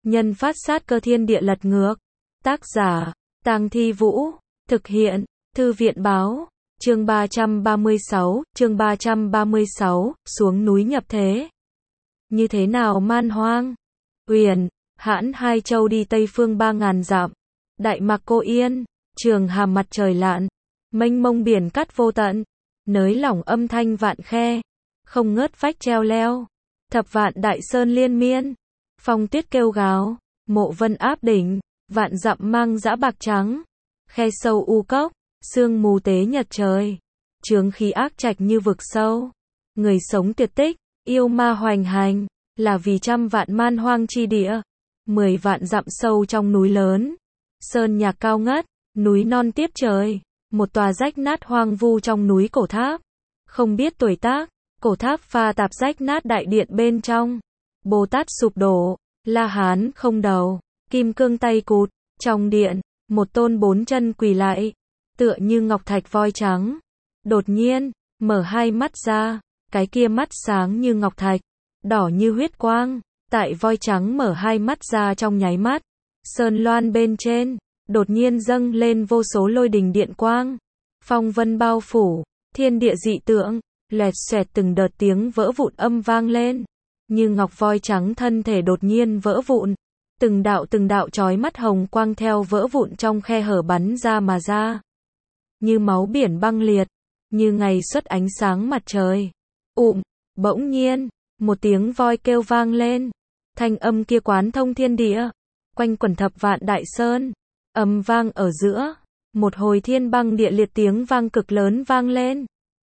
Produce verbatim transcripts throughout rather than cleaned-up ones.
nhân phát sát cơ thiên địa lật ngược. Tác giả, Tang Thi Vũ. Thực hiện, Thư viện Báo. Chương ba trăm ba mươi sáu, chương ba trăm ba mươi sáu, xuống núi nhập thế. Như thế nào man hoang? Uyển, hãn hai châu đi tây phương ba ngàn dặm. Đại mạc cô yên, trường hàm mặt trời lặn. Mênh mông biển cát vô tận. Nới lỏng âm thanh vạn khe. Không ngớt vách treo leo. Thập vạn đại sơn liên miên. Phong tuyết kêu gào. Mộ vân áp đỉnh. Vạn dặm mang dã bạc trắng. Khe sâu u cốc. Sương mù tế nhật trời. Chướng khí ác trạch như vực sâu. Người sống tuyệt tích. Yêu ma hoành hành. Là vì trăm vạn man hoang chi địa. Mười vạn dặm sâu trong núi lớn. Sơn nhạc cao ngất. Núi non tiếp trời. Một tòa rách nát hoang vu trong núi cổ tháp. Không biết tuổi tác. Cổ tháp pha tạp rách nát đại điện bên trong. Bồ Tát sụp đổ. La Hán không đầu. Kim cương tay cụt. Trong điện, một tôn bốn chân quỳ lại. Tựa như ngọc thạch voi trắng. Đột nhiên, mở hai mắt ra. Cái kia mắt sáng như ngọc thạch. Đỏ như huyết quang. Tại voi trắng mở hai mắt ra trong nháy mắt. Sơn loan bên trên. Đột nhiên dâng lên vô số lôi đình điện quang. Phong vân bao phủ. Thiên địa dị tượng. Loẹt xoẹt từng đợt tiếng vỡ vụn âm vang lên. Như ngọc voi trắng thân thể đột nhiên vỡ vụn. Từng đạo từng đạo chói mắt hồng quang theo vỡ vụn trong khe hở bắn ra mà ra. Như máu biển băng liệt. Như ngày xuất ánh sáng mặt trời. Ụm, bỗng nhiên, một tiếng voi kêu vang lên. Thanh âm kia quán thông thiên địa. Quanh quẩn thập vạn đại sơn. Âm vang ở giữa. Một hồi thiên băng địa liệt tiếng vang cực lớn vang lên.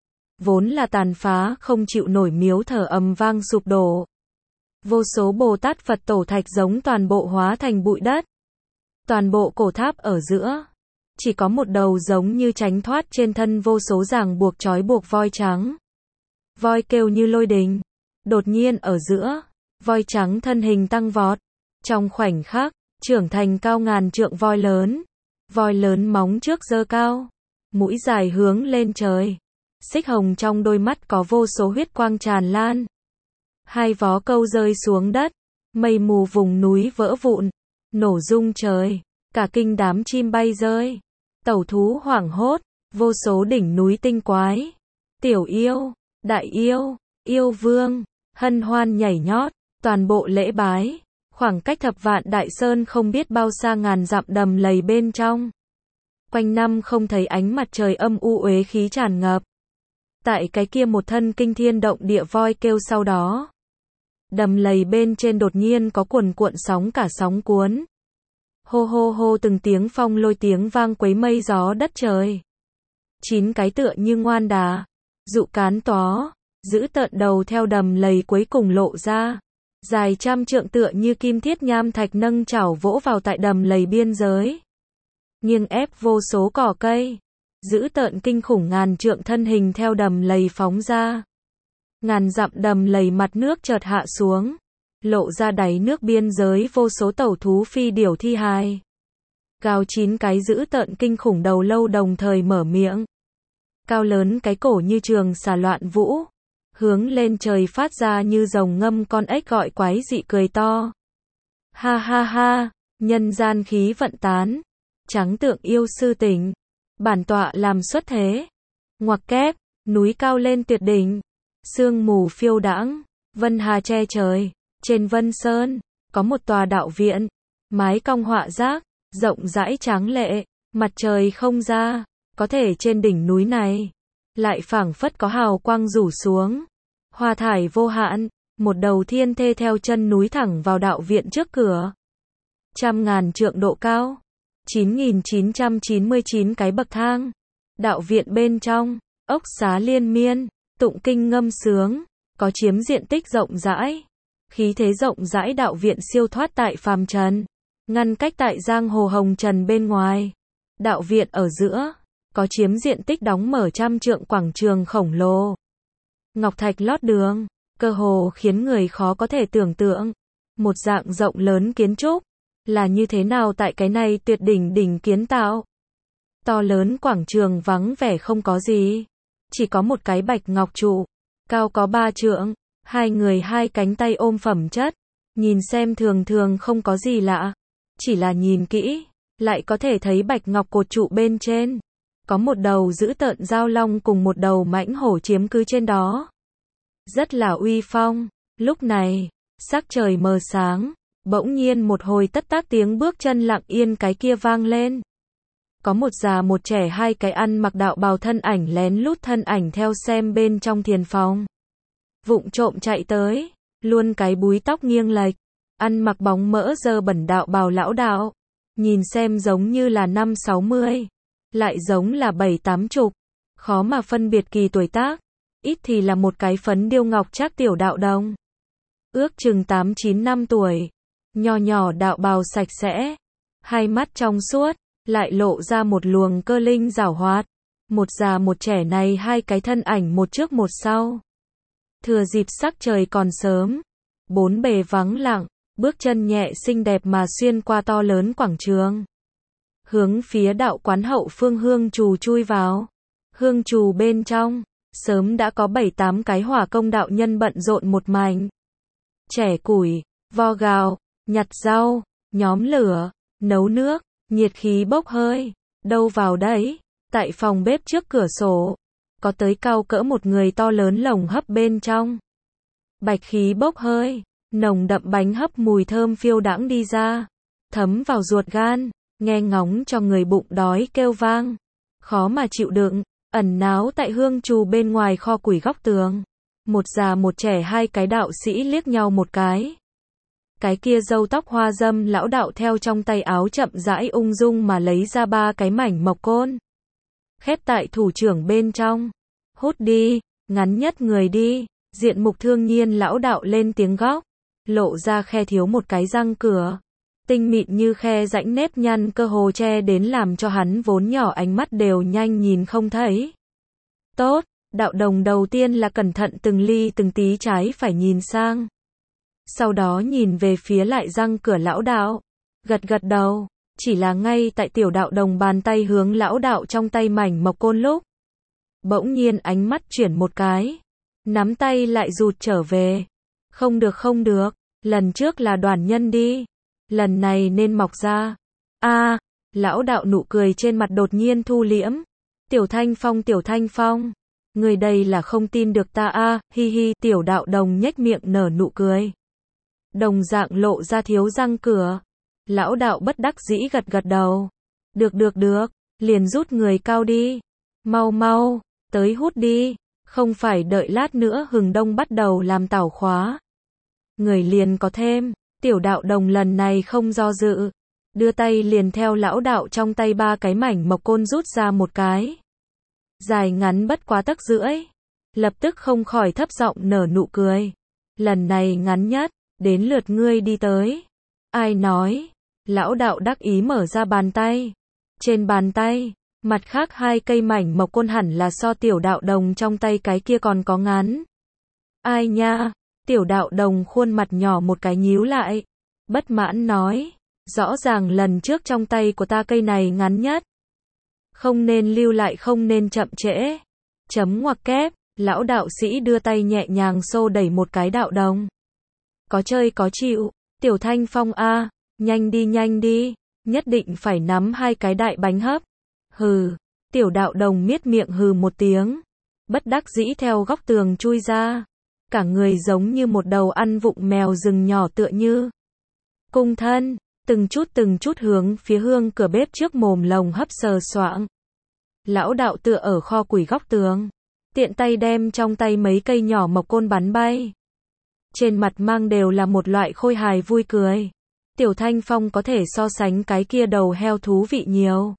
Vốn là tàn phá không chịu nổi miếu thờ ầm vang sụp đổ. Vô số Bồ Tát Phật tổ thạch giống toàn bộ hóa thành bụi đất. Toàn bộ cổ tháp ở giữa. Chỉ có một đầu giống như tránh thoát trên thân vô số ràng buộc trói buộc voi trắng. Voi kêu như lôi đình. Đột nhiên ở giữa. Voi trắng thân hình tăng vọt. Trong khoảnh khắc, trưởng thành cao ngàn trượng voi lớn. Voi lớn móng trước giơ cao. Mũi dài hướng lên trời. Xích hồng trong đôi mắt có vô số huyết quang tràn lan. Hai vó câu rơi xuống đất. Mây mù vùng núi vỡ vụn. Nổ rung trời. Cả kinh đám chim bay rơi. Tẩu thú hoảng hốt. Vô số đỉnh núi tinh quái. Tiểu yêu, đại yêu, yêu vương. Hân hoan nhảy nhót. Toàn bộ lễ bái. Khoảng cách thập vạn đại sơn không biết bao xa ngàn dặm đầm lầy bên trong. Quanh năm không thấy ánh mặt trời âm u uế khí tràn ngập. Tại cái kia một thân kinh thiên động địa voi kêu sau đó. Đầm lầy bên trên đột nhiên có cuồn cuộn sóng cả sóng cuốn. Hô hô hô từng tiếng phong lôi tiếng vang quấy mây gió đất trời. Chín cái tựa như ngoan đà. Dụ cán tó. Giữ tợn đầu theo đầm lầy cuối cùng lộ ra. Dài trăm trượng tựa như kim thiết nham thạch nâng chảo vỗ vào tại đầm lầy biên giới. Nghiêng ép vô số cỏ cây. Giữ tợn kinh khủng ngàn trượng thân hình theo đầm lầy phóng ra. Ngàn dặm đầm lầy mặt nước chợt hạ xuống. Lộ ra đáy nước biên giới vô số tẩu thú phi điểu thi hài. Gào chín cái giữ tợn kinh khủng đầu lâu đồng thời mở miệng. Cao lớn cái cổ như trường xà loạn vũ. Hướng lên trời phát ra như rồng ngâm con ếch gọi quái dị cười to. Ha ha ha, nhân gian khí vận tán. Trắng tượng yêu sư tỉnh. Bản tọa làm xuất thế. Ngoặc kép, núi cao lên tuyệt đỉnh. Sương mù phiêu đãng, vân hà che trời. Trên vân sơn, có một tòa đạo viện. Mái cong họa giác, rộng rãi tráng lệ. Mặt trời không ra, có thể trên đỉnh núi này. Lại phảng phất có hào quang rủ xuống. Hoa thải vô hạn, một đầu thiên thê theo chân núi thẳng vào đạo viện trước cửa. Trăm ngàn trượng độ cao. chín nghìn chín trăm chín mươi chín cái bậc thang. Đạo viện bên trong, ốc xá liên miên, tụng kinh ngâm sướng, có chiếm diện tích rộng rãi. Khí thế rộng rãi đạo viện siêu thoát tại phàm trần, ngăn cách tại giang hồ hồng trần bên ngoài. Đạo viện ở giữa, có chiếm diện tích đóng mở trăm trượng quảng trường khổng lồ. Ngọc thạch lót đường, cơ hồ khiến người khó có thể tưởng tượng. Một dạng rộng lớn kiến trúc, là như thế nào tại cái này tuyệt đỉnh đỉnh kiến tạo. To lớn quảng trường vắng vẻ không có gì. Chỉ có một cái bạch ngọc trụ, cao có ba trượng, hai người hai cánh tay ôm phẩm chất. Nhìn xem thường thường không có gì lạ. Chỉ là nhìn kỹ, lại có thể thấy bạch ngọc cột trụ bên trên. Có một đầu dữ tợn giao long cùng một đầu mãnh hổ chiếm cứ trên đó. Rất là uy phong. Lúc này, sắc trời mờ sáng, bỗng nhiên một hồi tất tác tiếng bước chân lặng yên cái kia vang lên. Có một già một trẻ hai cái ăn mặc đạo bào thân ảnh lén lút thân ảnh theo xem bên trong thiền phòng. Vụng trộm chạy tới, luôn cái búi tóc nghiêng lệch, ăn mặc bóng mỡ dơ bẩn đạo bào lão đạo. Nhìn xem giống như là năm sáu mươi, lại giống là bảy tám chục, khó mà phân biệt kỳ tuổi tác, ít thì là một cái phấn điêu ngọc trác tiểu đạo đồng. Ước chừng tám chín năm tuổi, nho nhỏ đạo bào sạch sẽ, hai mắt trong suốt, lại lộ ra một luồng cơ linh giảo hoạt. Một già một trẻ này hai cái thân ảnh một trước một sau. Thừa dịp sắc trời còn sớm, bốn bề vắng lặng, bước chân nhẹ xinh đẹp mà xuyên qua to lớn quảng trường. Hướng phía đạo quán hậu phương hương trù chui vào. Hương trù bên trong, sớm đã có bảy tám cái hỏa công đạo nhân bận rộn một mảnh. Chẻ củi, vo gạo, nhặt rau, nhóm lửa, nấu nước, nhiệt khí bốc hơi. Đâu vào đấy, tại phòng bếp trước cửa sổ, có tới cao cỡ một người to lớn lồng hấp bên trong. Bạch khí bốc hơi, nồng đậm bánh hấp mùi thơm phiêu đãng đi ra, thấm vào ruột gan, nghe ngóng cho người bụng đói kêu vang. Khó mà chịu đựng, ẩn náu tại hương trù bên ngoài kho củi góc tường. Một già một trẻ hai cái đạo sĩ liếc nhau một cái. Cái kia râu tóc hoa dâm lão đạo theo trong tay áo chậm rãi ung dung mà lấy ra ba cái mảnh mộc côn. Khép tại thủ trưởng bên trong. Hút đi, ngắn nhất người đi. Diện mục thương nhiên lão đạo lên tiếng góc. Lộ ra khe thiếu một cái răng cửa. Tinh mịn như khe rãnh nếp nhăn cơ hồ che đến làm cho hắn vốn nhỏ ánh mắt đều nhanh nhìn không thấy. Tốt, đạo đồng đầu tiên là cẩn thận từng ly từng tí trái phải nhìn sang. Sau đó nhìn về phía lại răng cửa lão đạo. Gật gật đầu, chỉ là ngay tại tiểu đạo đồng bàn tay hướng lão đạo trong tay mảnh mộc côn lúc. Bỗng nhiên ánh mắt chuyển một cái. Nắm tay lại rụt trở về. Không được không được, lần trước là đoàn nhân đi. Lần này nên mọc ra. A, lão đạo nụ cười trên mặt đột nhiên thu liễm. Tiểu Thanh Phong tiểu Thanh Phong. Người đây là không tin được ta a, hi hi, tiểu đạo đồng nhếch miệng nở nụ cười. Đồng dạng lộ ra thiếu răng cửa. Lão đạo bất đắc dĩ gật gật đầu. Được được được, liền rút người cao đi. Mau mau, tới hút đi. Không phải đợi lát nữa hừng đông bắt đầu làm tảo khóa. Người liền có thêm. Tiểu đạo đồng lần này không do dự. Đưa tay liền theo lão đạo trong tay ba cái mảnh mộc côn rút ra một cái. Dài ngắn bất quá tấc rưỡi. Lập tức không khỏi thấp giọng nở nụ cười. Lần này ngắn nhất, đến lượt ngươi đi tới. Ai nói? Lão đạo đắc ý mở ra bàn tay. Trên bàn tay, mặt khác hai cây mảnh mộc côn hẳn là so tiểu đạo đồng trong tay cái kia còn có ngắn. Ai nha? Tiểu đạo đồng khuôn mặt nhỏ một cái nhíu lại. Bất mãn nói. Rõ ràng lần trước trong tay của ta cây này ngắn nhất. Không nên lưu lại không nên chậm trễ. Chấm ngoặc kép, lão đạo sĩ đưa tay nhẹ nhàng xô đẩy một cái đạo đồng. Có chơi có chịu, tiểu Thanh Phong a, nhanh đi nhanh đi, nhất định phải nắm hai cái đại bánh hấp. Hừ, tiểu đạo đồng miết miệng hừ một tiếng. Bất đắc dĩ theo góc tường chui ra. Cả người giống như một đầu ăn vụng mèo rừng nhỏ tựa như. Cung thân, từng chút từng chút hướng phía hương cửa bếp trước mồm lồng hấp sờ soạng. Lão đạo tựa ở kho củi góc tường. Tiện tay đem trong tay mấy cây nhỏ mộc côn bắn bay. Trên mặt mang đều là một loại khôi hài vui cười. Tiểu Thanh Phong có thể so sánh cái kia đầu heo thú vị nhiều.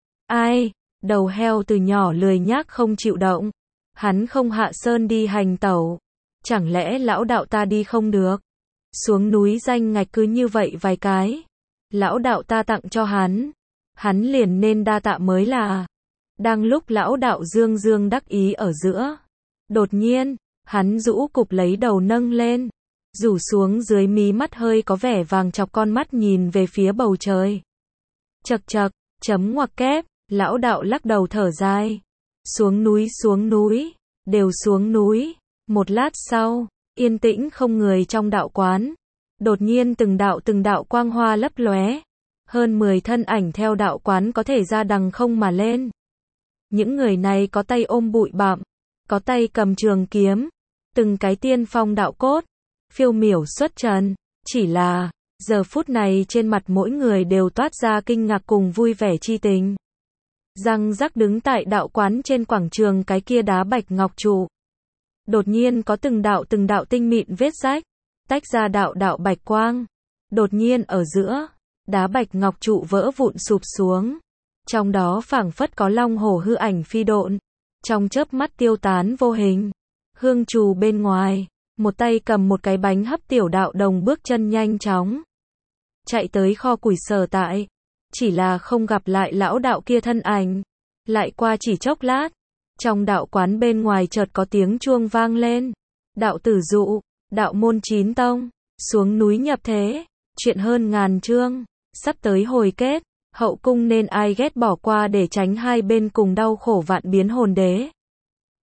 Ai, đầu heo từ nhỏ lười nhác không chịu động. Hắn không hạ sơn đi hành tẩu. Chẳng lẽ lão đạo ta đi không được? Xuống núi danh ngạch cứ như vậy vài cái. Lão đạo ta tặng cho hắn. Hắn liền nên đa tạ mới là. Đang lúc lão đạo dương dương đắc ý ở giữa. Đột nhiên, hắn rũ cụp lấy đầu nâng lên. Rủ xuống dưới mí mắt hơi có vẻ vàng chọc con mắt nhìn về phía bầu trời. Chật chật, chấm ngoặc kép, lão đạo lắc đầu thở dài. Xuống núi xuống núi, đều xuống núi. Một lát sau, yên tĩnh không người trong đạo quán. Đột nhiên từng đạo từng đạo quang hoa lấp lóe, hơn mười thân ảnh theo đạo quán có thể ra đằng không mà lên. Những người này có tay ôm bụi bặm, có tay cầm trường kiếm, từng cái tiên phong đạo cốt, phiêu miểu xuất trần, chỉ là, giờ phút này trên mặt mỗi người đều toát ra kinh ngạc cùng vui vẻ chi tình. Răng rắc đứng tại đạo quán trên quảng trường cái kia đá bạch ngọc trụ. Đột nhiên có từng đạo từng đạo tinh mịn vết rách, tách ra đạo đạo bạch quang. Đột nhiên ở giữa, đá bạch ngọc trụ vỡ vụn sụp xuống. Trong đó phảng phất có long hổ hư ảnh phi độn, trong chớp mắt tiêu tán vô hình. Hương trù bên ngoài, một tay cầm một cái bánh hấp tiểu đạo đồng bước chân nhanh chóng chạy tới kho củi sở tại, chỉ là không gặp lại lão đạo kia thân ảnh. Lại qua chỉ chốc lát, trong đạo quán bên ngoài chợt có tiếng chuông vang lên. Đạo tử dụ, đạo môn chín tông, xuống núi nhập thế, chuyện hơn ngàn chương, sắp tới hồi kết, hậu cung nên ai ghét bỏ qua để tránh hai bên cùng đau khổ vạn biến hồn đế.